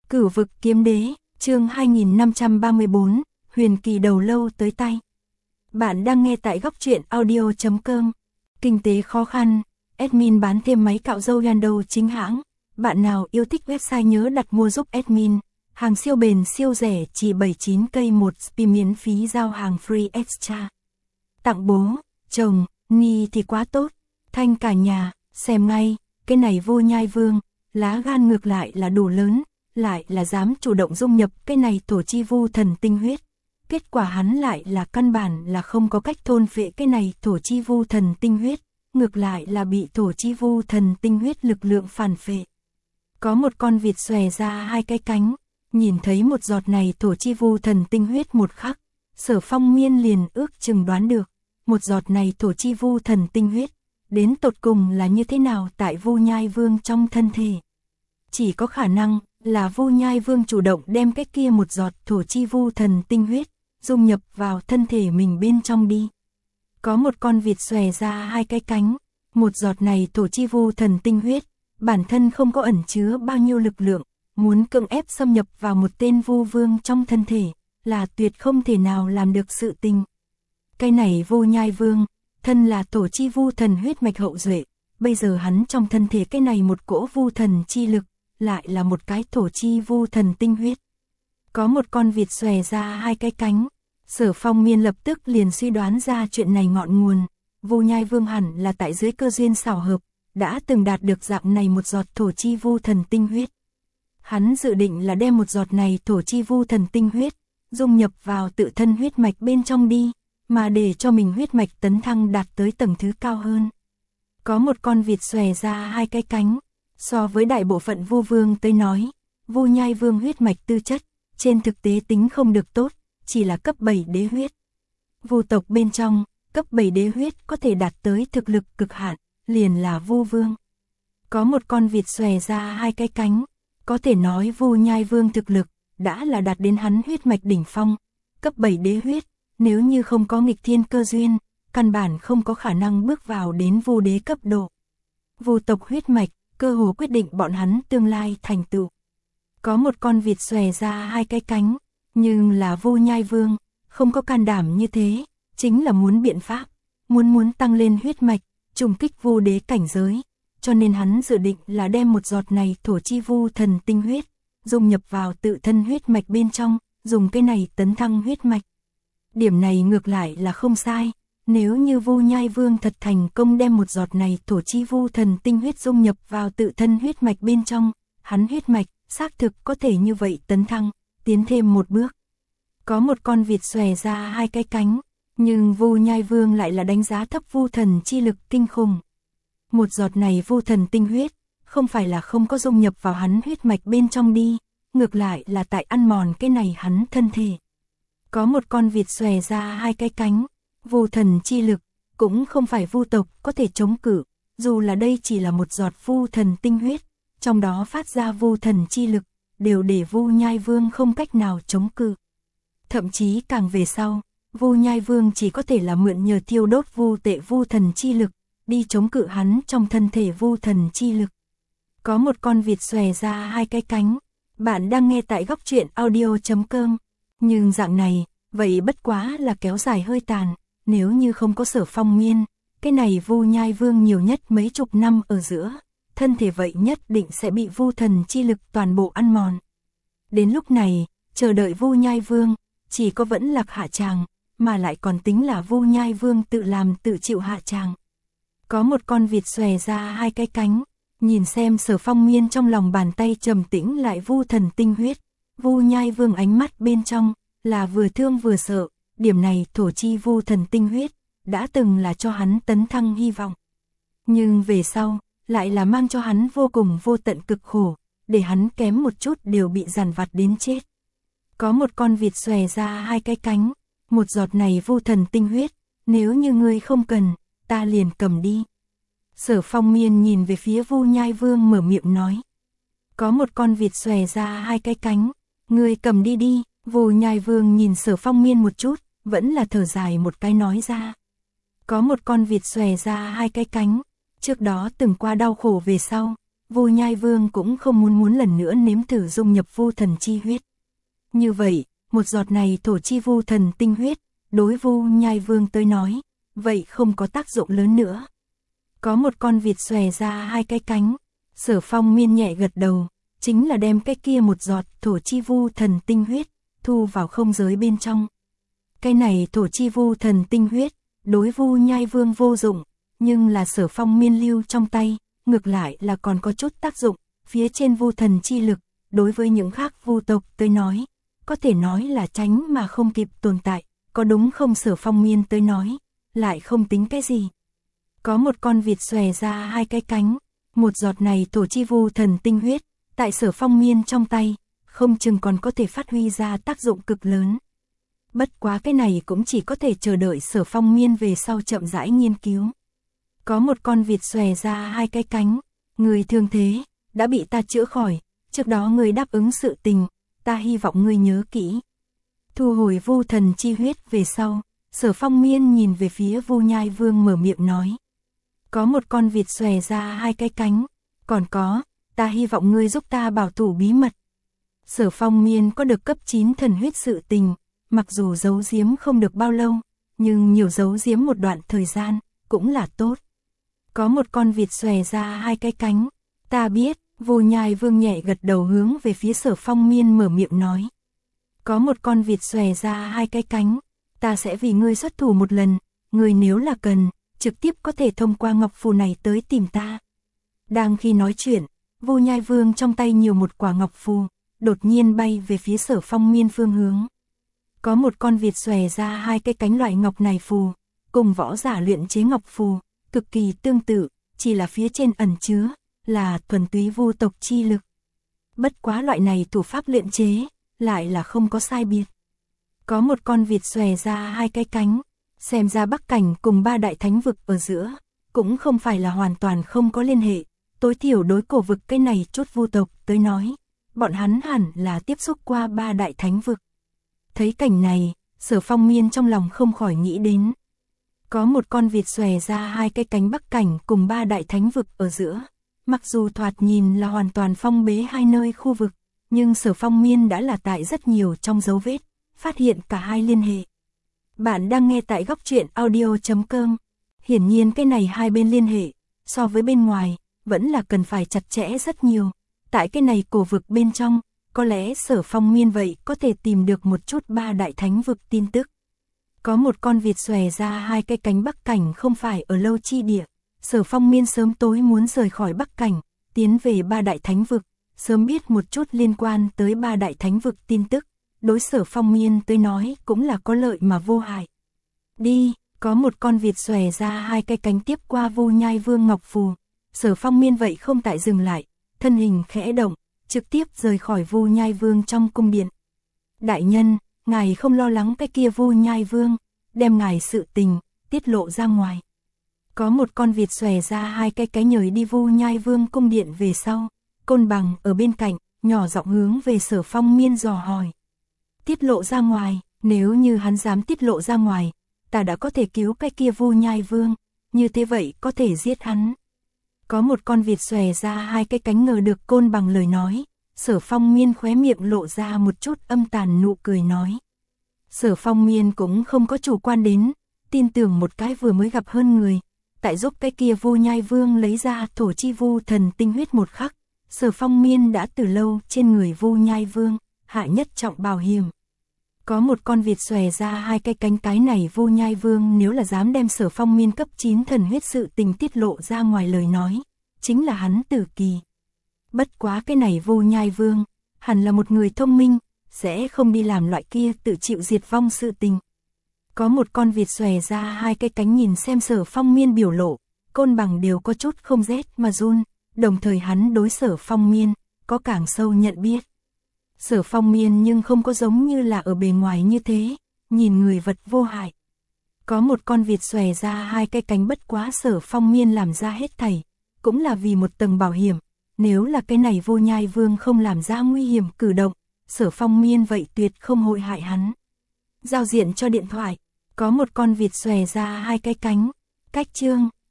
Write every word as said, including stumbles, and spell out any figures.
Cửu vực kiếm đế, chương hai nghìn năm trăm ba mươi tư, huyền kỳ đầu lâu tới tay. Bạn đang nghe tại góc truyện audio chấm com. Kinh tế khó khăn, admin bán thêm máy cạo râu Yandou chính hãng. Bạn nào yêu thích website nhớ đặt mua giúp admin. Hàng siêu bền siêu rẻ chỉ bảy mươi chín cây một spi miễn phí giao hàng free extra. Tặng bố, chồng, Nhi thì quá tốt. Thanh cả nhà, xem ngay, cái này Vô Nhai Vương, lá gan ngược lại là đủ lớn, lại là dám chủ động dung nhập cái này thổ chi vu thần tinh huyết. Kết quả hắn lại là căn bản là không có cách thôn phệ cái này thổ chi vu thần tinh huyết, ngược lại là bị thổ chi vu thần tinh huyết lực lượng phản phệ. Có một con vịt xòe ra hai cái cánh, nhìn thấy một giọt này thổ chi vu thần tinh huyết một khắc, Sở Phong Miên liền ước chừng đoán được, một giọt này thổ chi vu thần tinh huyết, đến tột cùng là như thế nào tại Vô Nhai Vương trong thân thể. Chỉ có khả năng là Vô Nhai Vương chủ động đem cái kia một giọt thổ chi vu thần tinh huyết, dung nhập vào thân thể mình bên trong đi. Có một con vịt xòe ra hai cái cánh, một giọt này thổ chi vu thần tinh huyết, bản thân không có ẩn chứa bao nhiêu lực lượng, muốn cưỡng ép xâm nhập vào một tên vu vương trong thân thể, là tuyệt không thể nào làm được sự tình. Cái này Vô Nhai Vương, thân là thổ chi vu thần huyết mạch hậu duệ, bây giờ hắn trong thân thể cái này một cỗ vu thần chi lực, lại là một cái thổ chi vu thần tinh huyết. Có một con vịt xòe ra hai cái cánh, Sở Phong Miên lập tức liền suy đoán ra chuyện này ngọn nguồn, Vô Nhai Vương hẳn là tại dưới cơ duyên xảo hợp, đã từng đạt được dạng này một giọt thổ chi vu thần tinh huyết. Hắn dự định là đem một giọt này thổ chi vu thần tinh huyết, dung nhập vào tự thân huyết mạch bên trong đi, mà để cho mình huyết mạch tấn thăng đạt tới tầng thứ cao hơn. Có một con vịt xòe ra hai cái cánh, so với đại bộ phận vu vương tới nói, Vô Nhai Vương huyết mạch tư chất, trên thực tế tính không được tốt, chỉ là cấp bảy đế huyết. Vu tộc bên trong, cấp bảy đế huyết có thể đạt tới thực lực cực hạn, liền là vu vương. Có một con vịt xòe ra hai cái cánh, có thể nói Vô Nhai Vương thực lực, đã là đạt đến hắn huyết mạch đỉnh phong, cấp bảy đế huyết, nếu như không có nghịch thiên cơ duyên, căn bản không có khả năng bước vào đến vu đế cấp độ. Vu tộc huyết mạch, cơ hồ quyết định bọn hắn tương lai thành tựu. Có một con vịt xòe ra hai cái cánh, nhưng là Vô Nhai Vương, không có can đảm như thế, chính là muốn biện pháp, muốn muốn tăng lên huyết mạch, trùng kích vu đế cảnh giới, cho nên hắn dự định là đem một giọt này thổ chi vu thần tinh huyết, dung nhập vào tự thân huyết mạch bên trong, dùng cái này tấn thăng huyết mạch. Điểm này ngược lại là không sai, nếu như Vô Nhai Vương thật thành công đem một giọt này thổ chi vu thần tinh huyết dung nhập vào tự thân huyết mạch bên trong, hắn huyết mạch, xác thực có thể như vậy tấn thăng, tiến thêm một bước. Có một con vịt xòe ra hai cái cánh, nhưng Vô Nhai Vương lại là đánh giá thấp vu thần chi lực kinh khủng. Một giọt này vu thần tinh huyết, không phải là không có dung nhập vào hắn huyết mạch bên trong đi, ngược lại là tại ăn mòn cái này hắn thân thể. Có một con vịt xòe ra hai cái cánh, vu thần chi lực, cũng không phải vu tộc có thể chống cự, dù là đây chỉ là một giọt vu thần tinh huyết, trong đó phát ra vu thần chi lực, đều để Vô Nhai Vương không cách nào chống cự. Thậm chí càng về sau, Vô Nhai Vương chỉ có thể là mượn nhờ thiêu đốt vu tệ vu thần chi lực, đi chống cự hắn trong thân thể vu thần chi lực. Có một con vịt xòe ra hai cái cánh, bạn đang nghe tại góc truyện audio chấm com, nhưng dạng này, vậy bất quá là kéo dài hơi tàn, nếu như không có Sở Phong Miên, cái này Vô Nhai Vương nhiều nhất mấy chục năm ở giữa, thân thể vậy nhất định sẽ bị vu thần chi lực toàn bộ ăn mòn. Đến lúc này, chờ đợi Vô Nhai Vương, chỉ có vẫn lạc hạ tràng, mà lại còn tính là Vô Nhai Vương tự làm tự chịu hạ tràng. Có một con vịt xòe ra hai cái cánh, nhìn xem Sở Phong Miên trong lòng bàn tay trầm tĩnh lại vu thần tinh huyết, Vô Nhai Vương ánh mắt bên trong, là vừa thương vừa sợ, điểm này thổ chi vu thần tinh huyết, đã từng là cho hắn tấn thăng hy vọng. Nhưng về sau, lại là mang cho hắn vô cùng vô tận cực khổ, để hắn kém một chút đều bị giàn vặt đến chết. Có một con vịt xòe ra hai cái cánh, một giọt này vu thần tinh huyết, nếu như ngươi không cần, ta liền cầm đi. Sở Phong Miên nhìn về phía Vô Nhai Vương mở miệng nói. Có một con vịt xòe ra hai cái cánh, ngươi cầm đi đi. Vô Nhai Vương nhìn Sở Phong Miên một chút, vẫn là thở dài một cái nói ra. Có một con vịt xòe ra hai cái cánh, trước đó từng qua đau khổ về sau, Vu Nhai Vương cũng không muốn muốn lần nữa nếm thử dung nhập vu thần chi huyết. Như vậy, một giọt này thổ chi vu thần tinh huyết, đối Vu Nhai Vương tới nói, vậy không có tác dụng lớn nữa. Có một con vịt xòe ra hai cái cánh, Sở Phong Miên nhẹ gật đầu, chính là đem cái kia một giọt thổ chi vu thần tinh huyết, thu vào không giới bên trong. Cái này thổ chi vu thần tinh huyết, đối Vu Nhai Vương vô dụng, nhưng là Sở Phong Miên lưu trong tay, ngược lại là còn có chút tác dụng, phía trên vu thần chi lực, đối với những khác vu tộc tới nói, có thể nói là tránh mà không kịp tồn tại, có đúng không? Sở Phong Miên tới nói, lại không tính cái gì. Có một con vịt xòe ra hai cái cánh, một giọt này thổ chi vu thần tinh huyết, tại Sở Phong Miên trong tay, không chừng còn có thể phát huy ra tác dụng cực lớn. Bất quá cái này cũng chỉ có thể chờ đợi Sở Phong Miên về sau chậm rãi nghiên cứu. Có một con vịt xòe ra hai cái cánh, người thương thế, đã bị ta chữa khỏi, trước đó người đáp ứng sự tình, ta hy vọng ngươi nhớ kỹ. Thu hồi vu thần chi huyết về sau, Sở Phong Miên nhìn về phía Vu Nhai Vương mở miệng nói. Có một con vịt xòe ra hai cái cánh, còn có, ta hy vọng ngươi giúp ta bảo thủ bí mật. Sở Phong Miên có được cấp chín thần huyết sự tình, mặc dù giấu giếm không được bao lâu, nhưng nhiều giấu giếm một đoạn thời gian, cũng là tốt. Có một con vịt xòe ra hai cái cánh, ta biết, Vu Nhai Vương nhẹ gật đầu hướng về phía Sở Phong Miên mở miệng nói. Có một con vịt xòe ra hai cái cánh, ta sẽ vì ngươi xuất thủ một lần, ngươi nếu là cần, trực tiếp có thể thông qua ngọc phù này tới tìm ta. Đang khi nói chuyện, Vu Nhai Vương trong tay nhiều một quả ngọc phù, đột nhiên bay về phía Sở Phong Miên phương hướng. Có một con vịt xòe ra hai cái cánh loại ngọc này phù, cùng võ giả luyện chế ngọc phù, cực kỳ tương tự, chỉ là phía trên ẩn chứa, là thuần túy vu tộc chi lực. Bất quá loại này thủ pháp luyện chế, lại là không có sai biệt. Có một con vịt xòe ra hai cái cánh, xem ra Bắc Cảnh cùng ba đại thánh vực ở giữa, cũng không phải là hoàn toàn không có liên hệ, tối thiểu đối cổ vực cái này chút vu tộc tới nói, bọn hắn hẳn là tiếp xúc qua ba đại thánh vực. Thấy cảnh này, Sở Phong Miên trong lòng không khỏi nghĩ đến. Có một con vịt xòe ra hai cái cánh Bắc Cảnh cùng ba đại thánh vực ở giữa, mặc dù thoạt nhìn là hoàn toàn phong bế hai nơi khu vực, nhưng Sở Phong Miên đã là tại rất nhiều trong dấu vết, phát hiện cả hai liên hệ. Bạn đang nghe tại góc truyện audio chấm com. Hiển nhiên cái này hai bên liên hệ, so với bên ngoài, vẫn là cần phải chặt chẽ rất nhiều. Tại cái này cổ vực bên trong, có lẽ Sở Phong Miên vậy có thể tìm được một chút ba đại thánh vực tin tức. Có một con vịt xòe ra hai cái cánh Bắc Cảnh không phải ở lâu chi địa. Sở Phong Miên sớm tối muốn rời khỏi Bắc Cảnh, tiến về ba đại thánh vực, sớm biết một chút liên quan tới ba đại thánh vực tin tức. Đối Sở Phong Miên tới nói cũng là có lợi mà vô hại. Đi, có một con vịt xòe ra hai cái cánh tiếp qua Vu Nhai Vương ngọc phù. Sở Phong Miên vậy không tại dừng lại, thân hình khẽ động, trực tiếp rời khỏi Vu Nhai Vương trong cung điện. Đại nhân, ngài không lo lắng cái kia Vu Nhai Vương, đem ngài sự tình, tiết lộ ra ngoài. Có một con vịt xòe ra hai cái cái nhời đi Vu Nhai Vương cung điện về sau, Côn Bằng ở bên cạnh, nhỏ giọng hướng về Sở Phong Miên dò hỏi. Tiết lộ ra ngoài, nếu như hắn dám tiết lộ ra ngoài, ta đã có thể cứu cái kia Vu Nhai Vương, như thế vậy có thể giết hắn. Có một con vịt xòe ra hai cái cánh ngờ được Côn Bằng lời nói, Sở Phong Miên khóe miệng lộ ra một chút âm tàn nụ cười nói. Sở Phong Miên cũng không có chủ quan đến, tin tưởng một cái vừa mới gặp hơn người, tại giúp cái kia Vu Nhai Vương lấy ra thổ chi vu thần tinh huyết một khắc, Sở Phong Miên đã từ lâu trên người Vu Nhai Vương, hạ nhất trọng bảo hiểm. Có một con vịt xòe ra hai cái cánh cái này Vu Nhai Vương nếu là dám đem Sở Phong Miên cấp chín thần huyết sự tình tiết lộ ra ngoài lời nói, chính là hắn tử kỳ. Bất quá cái này Vu Nhai Vương, hẳn là một người thông minh, sẽ không đi làm loại kia tự chịu diệt vong sự tình. Có một con vịt xòe ra hai cái cánh nhìn xem Sở Phong Miên biểu lộ, Côn Bằng đều có chút không rét mà run, đồng thời hắn đối Sở Phong Miên, có càng sâu nhận biết. Sở Phong Miên nhưng không có giống như là ở bề ngoài như thế, nhìn người vật vô hại. Có một con vịt xòe ra hai cái cánh bất quá Sở Phong Miên làm ra hết thảy, cũng là vì một tầng bảo hiểm, nếu là cái này Vu Nhai Vương không làm ra nguy hiểm cử động, Sở Phong Miên vậy tuyệt không hội hại hắn. Giao diện cho điện thoại, có một con vịt xòe ra hai cái cánh, cách chương.